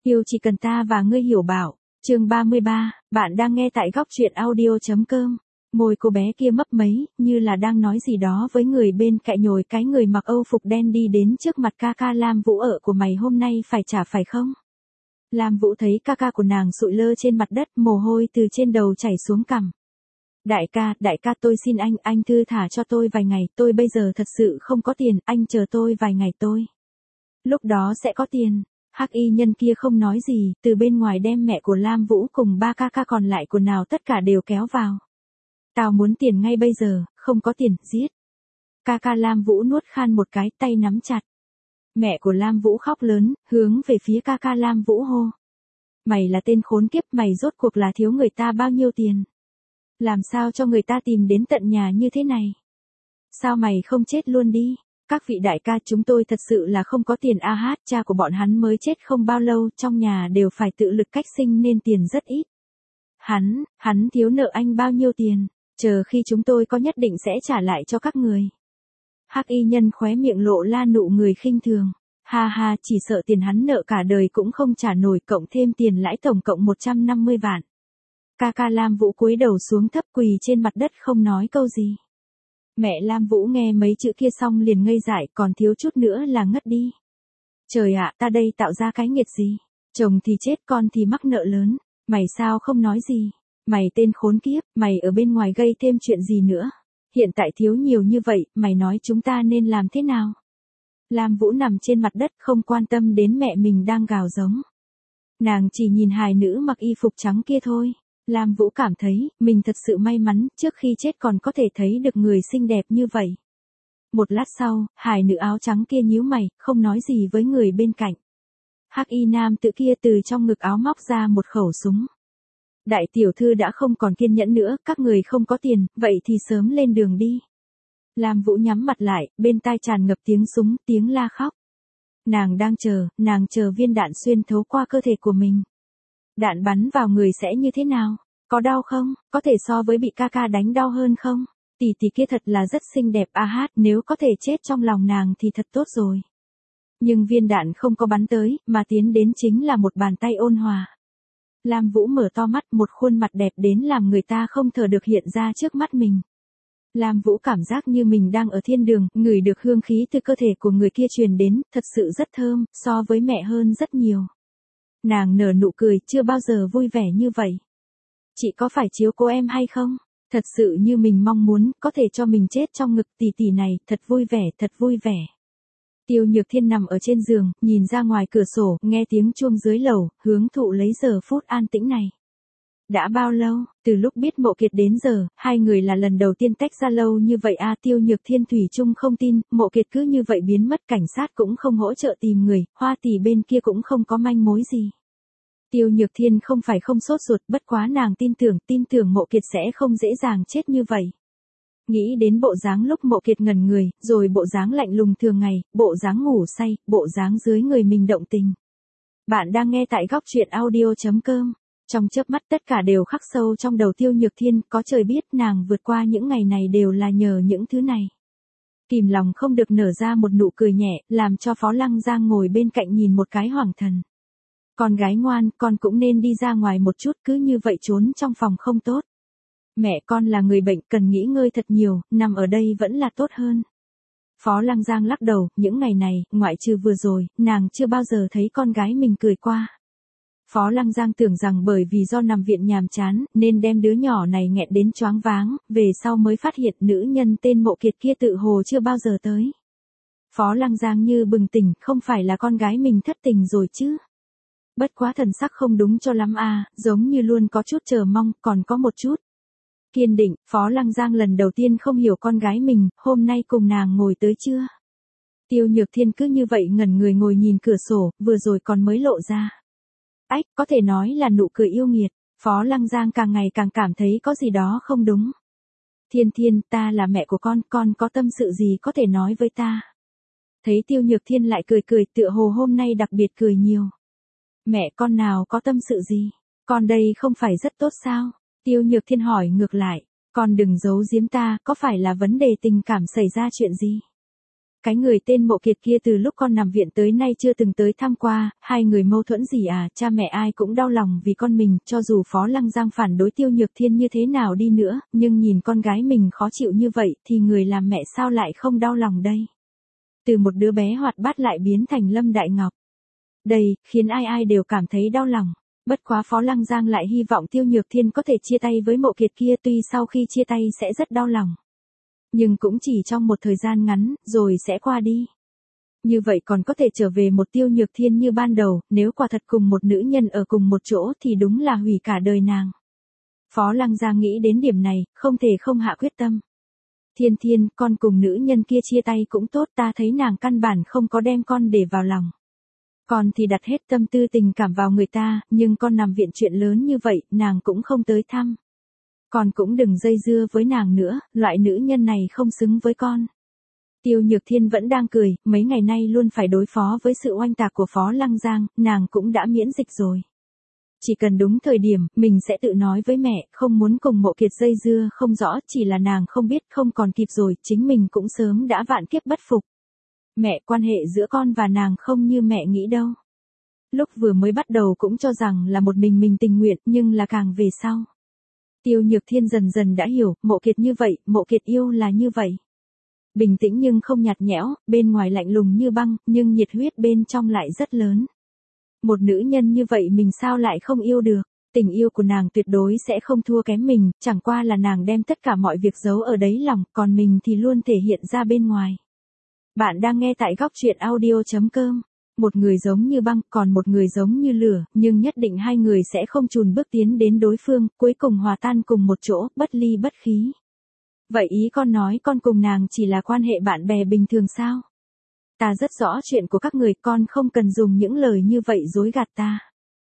Yêu chỉ cần ta và ngươi hiểu bảo. Chương 33, bạn đang nghe tại góc truyện audio.com. Môi cô bé kia mấp máy, như là đang nói gì đó với người bên cạnh nhồi cái người mặc Âu phục đen đi đến trước mặt ca ca Lam Vũ ở của mày hôm nay phải trả phải không? Lam Vũ thấy ca ca của nàng sụi lơ trên mặt đất, mồ hôi từ trên đầu chảy xuống cằm. Đại ca tôi xin anh thư thả cho tôi vài ngày, tôi bây giờ thật sự không có tiền, anh chờ tôi vài ngày tôi. Lúc đó sẽ có tiền. Hắc y nhân kia không nói gì, từ bên ngoài đem mẹ của Lam Vũ cùng ba ca ca còn lại của nào tất cả đều kéo vào. Tao muốn tiền ngay bây giờ, không có tiền, giết. Ca ca Lam Vũ nuốt khan một cái, tay nắm chặt. Mẹ của Lam Vũ khóc lớn, hướng về phía ca ca Lam Vũ hô. Mày là tên khốn kiếp, mày rốt cuộc là thiếu người ta bao nhiêu tiền? Làm sao cho người ta tìm đến tận nhà như thế này? Sao mày không chết luôn đi? Các vị đại ca, chúng tôi thật sự là không có tiền cha của bọn hắn mới chết không bao lâu, trong nhà đều phải tự lực cách sinh nên tiền rất ít. Hắn thiếu nợ anh bao nhiêu tiền, chờ khi chúng tôi có nhất định sẽ trả lại cho các người. Hắc y nhân khóe miệng lộ la nụ người khinh thường. Ha, chỉ sợ tiền hắn nợ cả đời cũng không trả nổi, cộng thêm tiền lãi tổng cộng 150 vạn. Ca ca Lam Vũ cúi đầu xuống thấp quỳ trên mặt đất không nói câu gì. Mẹ Lam Vũ nghe mấy chữ kia xong liền ngây dại, còn thiếu chút nữa là ngất đi. Trời ạ, ta đây tạo ra cái nghiệt gì? Chồng thì chết, con thì mắc nợ lớn. Mày sao không nói gì? Mày tên khốn kiếp, mày ở bên ngoài gây thêm chuyện gì nữa? Hiện tại thiếu nhiều như vậy, mày nói chúng ta nên làm thế nào? Lam Vũ nằm trên mặt đất không quan tâm đến mẹ mình đang gào giống. Nàng chỉ nhìn hài nữ mặc y phục trắng kia thôi. Lam Vũ cảm thấy, mình thật sự may mắn, trước khi chết còn có thể thấy được người xinh đẹp như vậy. Một lát sau, hài nữ áo trắng kia nhíu mày, không nói gì với người bên cạnh. Hắc y nam tự kia từ trong ngực áo móc ra một khẩu súng. Đại tiểu thư đã không còn kiên nhẫn nữa, các người không có tiền, vậy thì sớm lên đường đi. Lam Vũ nhắm mặt lại, bên tai tràn ngập tiếng súng, tiếng la khóc. Nàng chờ viên đạn xuyên thấu qua cơ thể của mình. Đạn bắn vào người sẽ như thế nào? Có đau không? Có thể so với bị ca ca đánh đau hơn không? Tỷ kia thật là rất xinh đẹp nếu có thể chết trong lòng nàng thì thật tốt rồi. Nhưng viên đạn không có bắn tới, mà tiến đến chính là một bàn tay ôn hòa. Lam Vũ mở to mắt, một khuôn mặt đẹp đến làm người ta không thở được hiện ra trước mắt mình. Lam Vũ cảm giác như mình đang ở thiên đường, ngửi được hương khí từ cơ thể của người kia truyền đến, thật sự rất thơm, so với mẹ hơn rất nhiều. Nàng nở nụ cười, chưa bao giờ vui vẻ như vậy. Chị có phải chiếu cố em hay không? Thật sự như mình mong muốn, có thể cho mình chết trong ngực tỷ này, thật vui vẻ. Tiêu Nhược Thiên nằm ở trên giường, nhìn ra ngoài cửa sổ, nghe tiếng chuông dưới lầu, hưởng thụ lấy giờ phút an tĩnh này. Đã bao lâu, từ lúc biết Mộ Kiệt đến giờ, hai người là lần đầu tiên tách ra lâu như vậy Tiêu Nhược Thiên thủy chung không tin, Mộ Kiệt cứ như vậy biến mất, cảnh sát cũng không hỗ trợ tìm người, Hoa tỷ bên kia cũng không có manh mối gì. Tiêu Nhược Thiên không phải không sốt ruột, bất quá nàng tin tưởng Mộ Kiệt sẽ không dễ dàng chết như vậy. Nghĩ đến bộ dáng lúc Mộ Kiệt ngẩn người, rồi bộ dáng lạnh lùng thường ngày, bộ dáng ngủ say, bộ dáng dưới người mình động tình. Bạn đang nghe tại góc truyện audio.com. Trong chớp mắt tất cả đều khắc sâu trong đầu Tiêu Nhược Thiên, có trời biết nàng vượt qua những ngày này đều là nhờ những thứ này. Kìm lòng không được nở ra một nụ cười nhẹ, làm cho Phó Lăng Giang ngồi bên cạnh nhìn một cái hoảng thần. Con gái ngoan, con cũng nên đi ra ngoài một chút, cứ như vậy trốn trong phòng không tốt. Mẹ con là người bệnh, cần nghỉ ngơi thật nhiều, nằm ở đây vẫn là tốt hơn. Phó Lăng Giang lắc đầu, những ngày này, ngoại trừ vừa rồi, nàng chưa bao giờ thấy con gái mình cười qua. Phó Lăng Giang tưởng rằng bởi vì do nằm viện nhàm chán, nên đem đứa nhỏ này nghẹn đến choáng váng, về sau mới phát hiện nữ nhân tên Mộ Kiệt kia tự hồ chưa bao giờ tới. Phó Lăng Giang như bừng tỉnh, không phải là con gái mình thất tình rồi chứ. Bất quá thần sắc không đúng cho lắm giống như luôn có chút chờ mong, còn có một chút kiên định. Phó Lăng Giang lần đầu tiên không hiểu con gái mình, hôm nay cùng nàng ngồi tới chưa? Tiêu Nhược Thiên cứ như vậy ngẩn người ngồi nhìn cửa sổ, vừa rồi còn mới lộ ra. Có thể nói là nụ cười yêu nghiệt. Phó Lăng Giang càng ngày càng cảm thấy có gì đó không đúng. Thiên, ta là mẹ của con có tâm sự gì có thể nói với ta? Thấy Tiêu Nhược Thiên lại cười tựa hồ hôm nay đặc biệt cười nhiều. Mẹ con nào có tâm sự gì? Con đây không phải rất tốt sao? Tiêu Nhược Thiên hỏi ngược lại. Con đừng giấu giếm ta, có phải là vấn đề tình cảm xảy ra chuyện gì? cái người tên Mộ Kiệt kia từ lúc con nằm viện tới nay chưa từng tới thăm qua, hai người mâu thuẫn gì à, cha mẹ ai cũng đau lòng vì con mình, cho dù Phó Lăng Giang phản đối Tiêu Nhược Thiên như thế nào đi nữa, nhưng nhìn con gái mình khó chịu như vậy thì người làm mẹ sao lại không đau lòng đây. Từ một đứa bé hoạt bát lại biến thành Lâm Đại Ngọc. Đây, khiến ai ai đều cảm thấy đau lòng. Bất quá Phó Lăng Giang lại hy vọng Tiêu Nhược Thiên có thể chia tay với Mộ Kiệt kia, tuy sau khi chia tay sẽ rất đau lòng. Nhưng cũng chỉ trong một thời gian ngắn, rồi sẽ qua đi. Như vậy còn có thể trở về một Tiêu Nhược Thiên như ban đầu, nếu quả thật cùng một nữ nhân ở cùng một chỗ thì đúng là hủy cả đời nàng. Phó Lăng Giang nghĩ đến điểm này, không thể không hạ quyết tâm. Thiên Thiên, con cùng nữ nhân kia chia tay cũng tốt, ta thấy nàng căn bản không có đem con để vào lòng. Con thì đặt hết tâm tư tình cảm vào người ta, nhưng con nằm viện chuyện lớn như vậy, nàng cũng không tới thăm. Con cũng đừng dây dưa với nàng nữa, loại nữ nhân này không xứng với con. Tiêu Nhược Thiên vẫn đang cười, mấy ngày nay luôn phải đối phó với sự oanh tạc của Phó Lăng Giang, nàng cũng đã miễn dịch rồi. Chỉ cần đúng thời điểm, mình sẽ tự nói với mẹ, không muốn cùng Mộ Kiệt dây dưa không rõ, chỉ là nàng không biết không còn kịp rồi, chính mình cũng sớm đã vạn kiếp bất phục. Mẹ, quan hệ giữa con và nàng không như mẹ nghĩ đâu. Lúc vừa mới bắt đầu cũng cho rằng là một mình tình nguyện, nhưng là càng về sau. Tiêu Nhược Thiên dần dần đã hiểu, Mộ Kiệt như vậy, Mộ Kiệt yêu là như vậy. Bình tĩnh nhưng không nhạt nhẽo, bên ngoài lạnh lùng như băng, nhưng nhiệt huyết bên trong lại rất lớn. Một nữ nhân như vậy mình sao lại không yêu được, tình yêu của nàng tuyệt đối sẽ không thua kém mình, chẳng qua là nàng đem tất cả mọi việc giấu ở đáy lòng, còn mình thì luôn thể hiện ra bên ngoài. Bạn đang nghe tại góc truyện audio.com. Một người giống như băng, còn một người giống như lửa, nhưng nhất định hai người sẽ không chùn bước tiến đến đối phương, cuối cùng hòa tan cùng một chỗ, bất ly bất khí. Vậy ý con nói con cùng nàng chỉ là quan hệ bạn bè bình thường sao? Ta rất rõ chuyện của các người, con không cần dùng những lời như vậy dối gạt ta.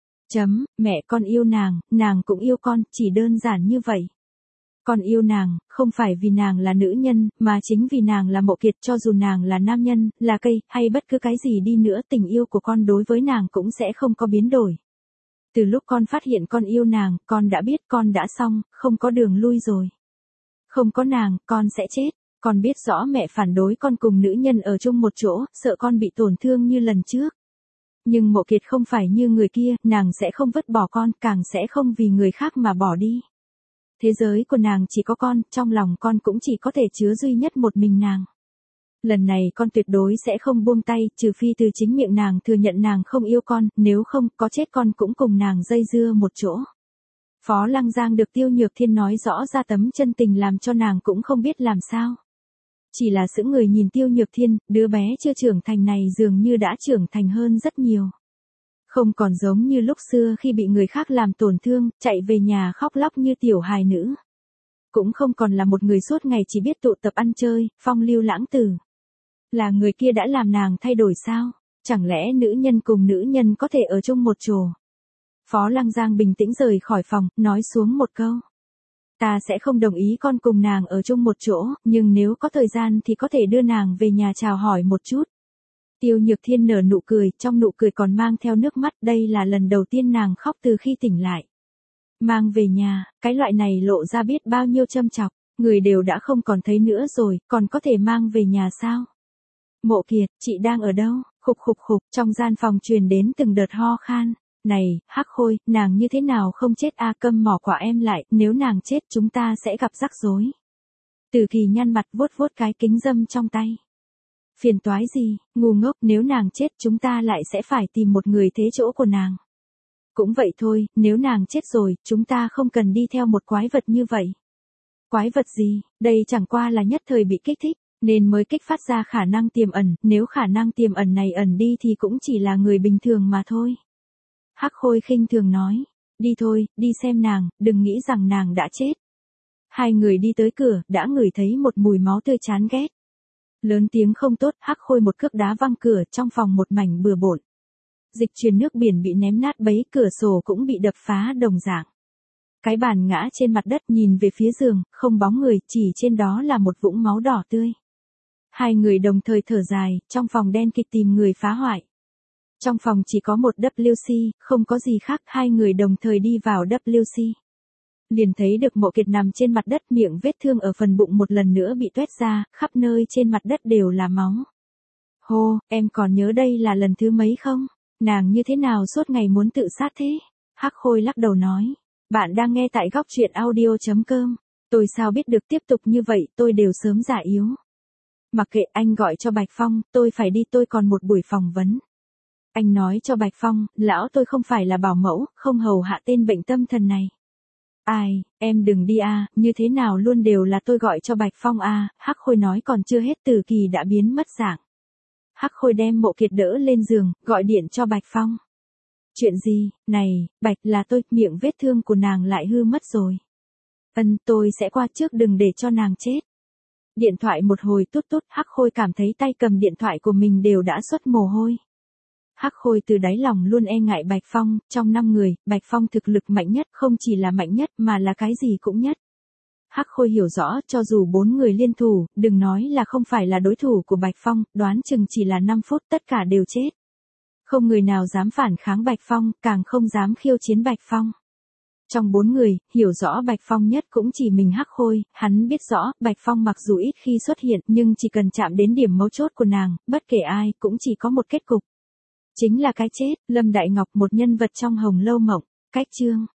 Mẹ con yêu nàng cũng yêu con, chỉ đơn giản như vậy. Con yêu nàng, không phải vì nàng là nữ nhân, mà chính vì nàng là Mộ Kiệt, cho dù nàng là nam nhân, là cây, hay bất cứ cái gì đi nữa, tình yêu của con đối với nàng cũng sẽ không có biến đổi. Từ lúc con phát hiện con yêu nàng, con đã biết con đã xong, không có đường lui rồi. Không có nàng, con sẽ chết. Con biết rõ mẹ phản đối con cùng nữ nhân ở chung một chỗ, sợ con bị tổn thương như lần trước. Nhưng Mộ Kiệt không phải như người kia, nàng sẽ không vứt bỏ con, càng sẽ không vì người khác mà bỏ đi. Thế giới của nàng chỉ có con, trong lòng con cũng chỉ có thể chứa duy nhất một mình nàng. Lần này con tuyệt đối sẽ không buông tay, trừ phi từ chính miệng nàng thừa nhận nàng không yêu con, nếu không, có chết con cũng cùng nàng dây dưa một chỗ. Phó Lăng Giang được Tiêu Nhược Thiên nói rõ ra tấm chân tình làm cho nàng cũng không biết làm sao. Chỉ là sững người nhìn Tiêu Nhược Thiên, đứa bé chưa trưởng thành này dường như đã trưởng thành hơn rất nhiều. Không còn giống như lúc xưa khi bị người khác làm tổn thương, chạy về nhà khóc lóc như tiểu hài nữ. Cũng không còn là một người suốt ngày chỉ biết tụ tập ăn chơi, phong lưu lãng tử. Là người kia đã làm nàng thay đổi sao? Chẳng lẽ nữ nhân cùng nữ nhân có thể ở chung một chỗ? Phó Lăng Giang bình tĩnh rời khỏi phòng, nói xuống một câu. Ta sẽ không đồng ý con cùng nàng ở chung một chỗ, nhưng nếu có thời gian thì có thể đưa nàng về nhà chào hỏi một chút. Tiêu Nhược Thiên nở nụ cười, trong nụ cười còn mang theo nước mắt, đây là lần đầu tiên nàng khóc từ khi tỉnh lại. Mang về nhà, cái loại này lộ ra biết bao nhiêu châm chọc, người đều đã không còn thấy nữa rồi, còn có thể mang về nhà sao? Mộ Kiệt, chị đang ở đâu? Khục khục khục, trong gian phòng truyền đến từng đợt ho khan. Này, Hắc Khôi, nàng như thế nào không chết a, câm mỏ quả em lại, nếu nàng chết chúng ta sẽ gặp rắc rối. Từ Kỳ nhăn mặt vuốt vuốt cái kính dâm trong tay. Phiền toái gì, ngu ngốc, nếu nàng chết chúng ta lại sẽ phải tìm một người thế chỗ của nàng. Cũng vậy thôi, nếu nàng chết rồi, chúng ta không cần đi theo một quái vật như vậy. Quái vật gì, đây chẳng qua là nhất thời bị kích thích, nên mới kích phát ra khả năng tiềm ẩn, nếu khả năng tiềm ẩn này ẩn đi thì cũng chỉ là người bình thường mà thôi. Hắc Khôi khinh thường nói, đi thôi, đi xem nàng, đừng nghĩ rằng nàng đã chết. Hai người đi tới cửa, đã ngửi thấy một mùi máu tươi chán ghét. Lớn tiếng không tốt, Hắc Khôi một cước đá văng cửa, trong phòng một mảnh bừa bộn. Dịch truyền nước biển bị ném nát bấy, cửa sổ cũng bị đập phá đồng dạng. Cái bàn ngã trên mặt đất, nhìn về phía giường, không bóng người, chỉ trên đó là một vũng máu đỏ tươi. Hai người đồng thời thở dài, trong phòng đen kịt tìm người phá hoại. Trong phòng chỉ có một WC, không có gì khác, hai người đồng thời đi vào WC. Liền thấy được Mộ Kiệt nằm trên mặt đất, miệng vết thương ở phần bụng một lần nữa bị tuét ra, khắp nơi trên mặt đất đều là máu. Hô, em còn nhớ đây là lần thứ mấy không? Nàng như thế nào suốt ngày muốn tự sát thế? Hắc Khôi lắc đầu nói. Bạn đang nghe tại góc truyện audio.com. Tôi sao biết được tiếp tục như vậy, tôi đều sớm già yếu. Mặc kệ, anh gọi cho Bạch Phong, tôi phải đi, tôi còn một buổi phỏng vấn. Anh nói cho Bạch Phong, lão tôi không phải là bảo mẫu, không hầu hạ tên bệnh tâm thần này. Ai, em đừng đi a, như thế nào luôn đều là tôi gọi cho Bạch Phong a. Hắc Khôi nói còn chưa hết Từ Kỳ đã biến mất dạng. Hắc Khôi đem Mộ Kiệt đỡ lên giường, gọi điện cho Bạch Phong. Chuyện gì, này, Bạch, là tôi, miệng vết thương của nàng lại hư mất rồi. Tôi sẽ qua trước, đừng để cho nàng chết. Điện thoại một hồi tút tút, Hắc Khôi cảm thấy tay cầm điện thoại của mình đều đã xuất mồ hôi. Hắc Khôi từ đáy lòng luôn e ngại Bạch Phong, trong 5 người, Bạch Phong thực lực mạnh nhất, không chỉ là mạnh nhất mà là cái gì cũng nhất. Hắc Khôi hiểu rõ, cho dù 4 người liên thủ, đừng nói là không phải là đối thủ của Bạch Phong, đoán chừng chỉ là 5 phút tất cả đều chết. Không người nào dám phản kháng Bạch Phong, càng không dám khiêu chiến Bạch Phong. Trong 4 người, hiểu rõ Bạch Phong nhất cũng chỉ mình Hắc Khôi, hắn biết rõ, Bạch Phong mặc dù ít khi xuất hiện, nhưng chỉ cần chạm đến điểm mấu chốt của nàng, bất kể ai, cũng chỉ có một kết cục. Chính là cái chết. Lâm Đại Ngọc, một nhân vật trong Hồng Lâu Mộng. Cách chương.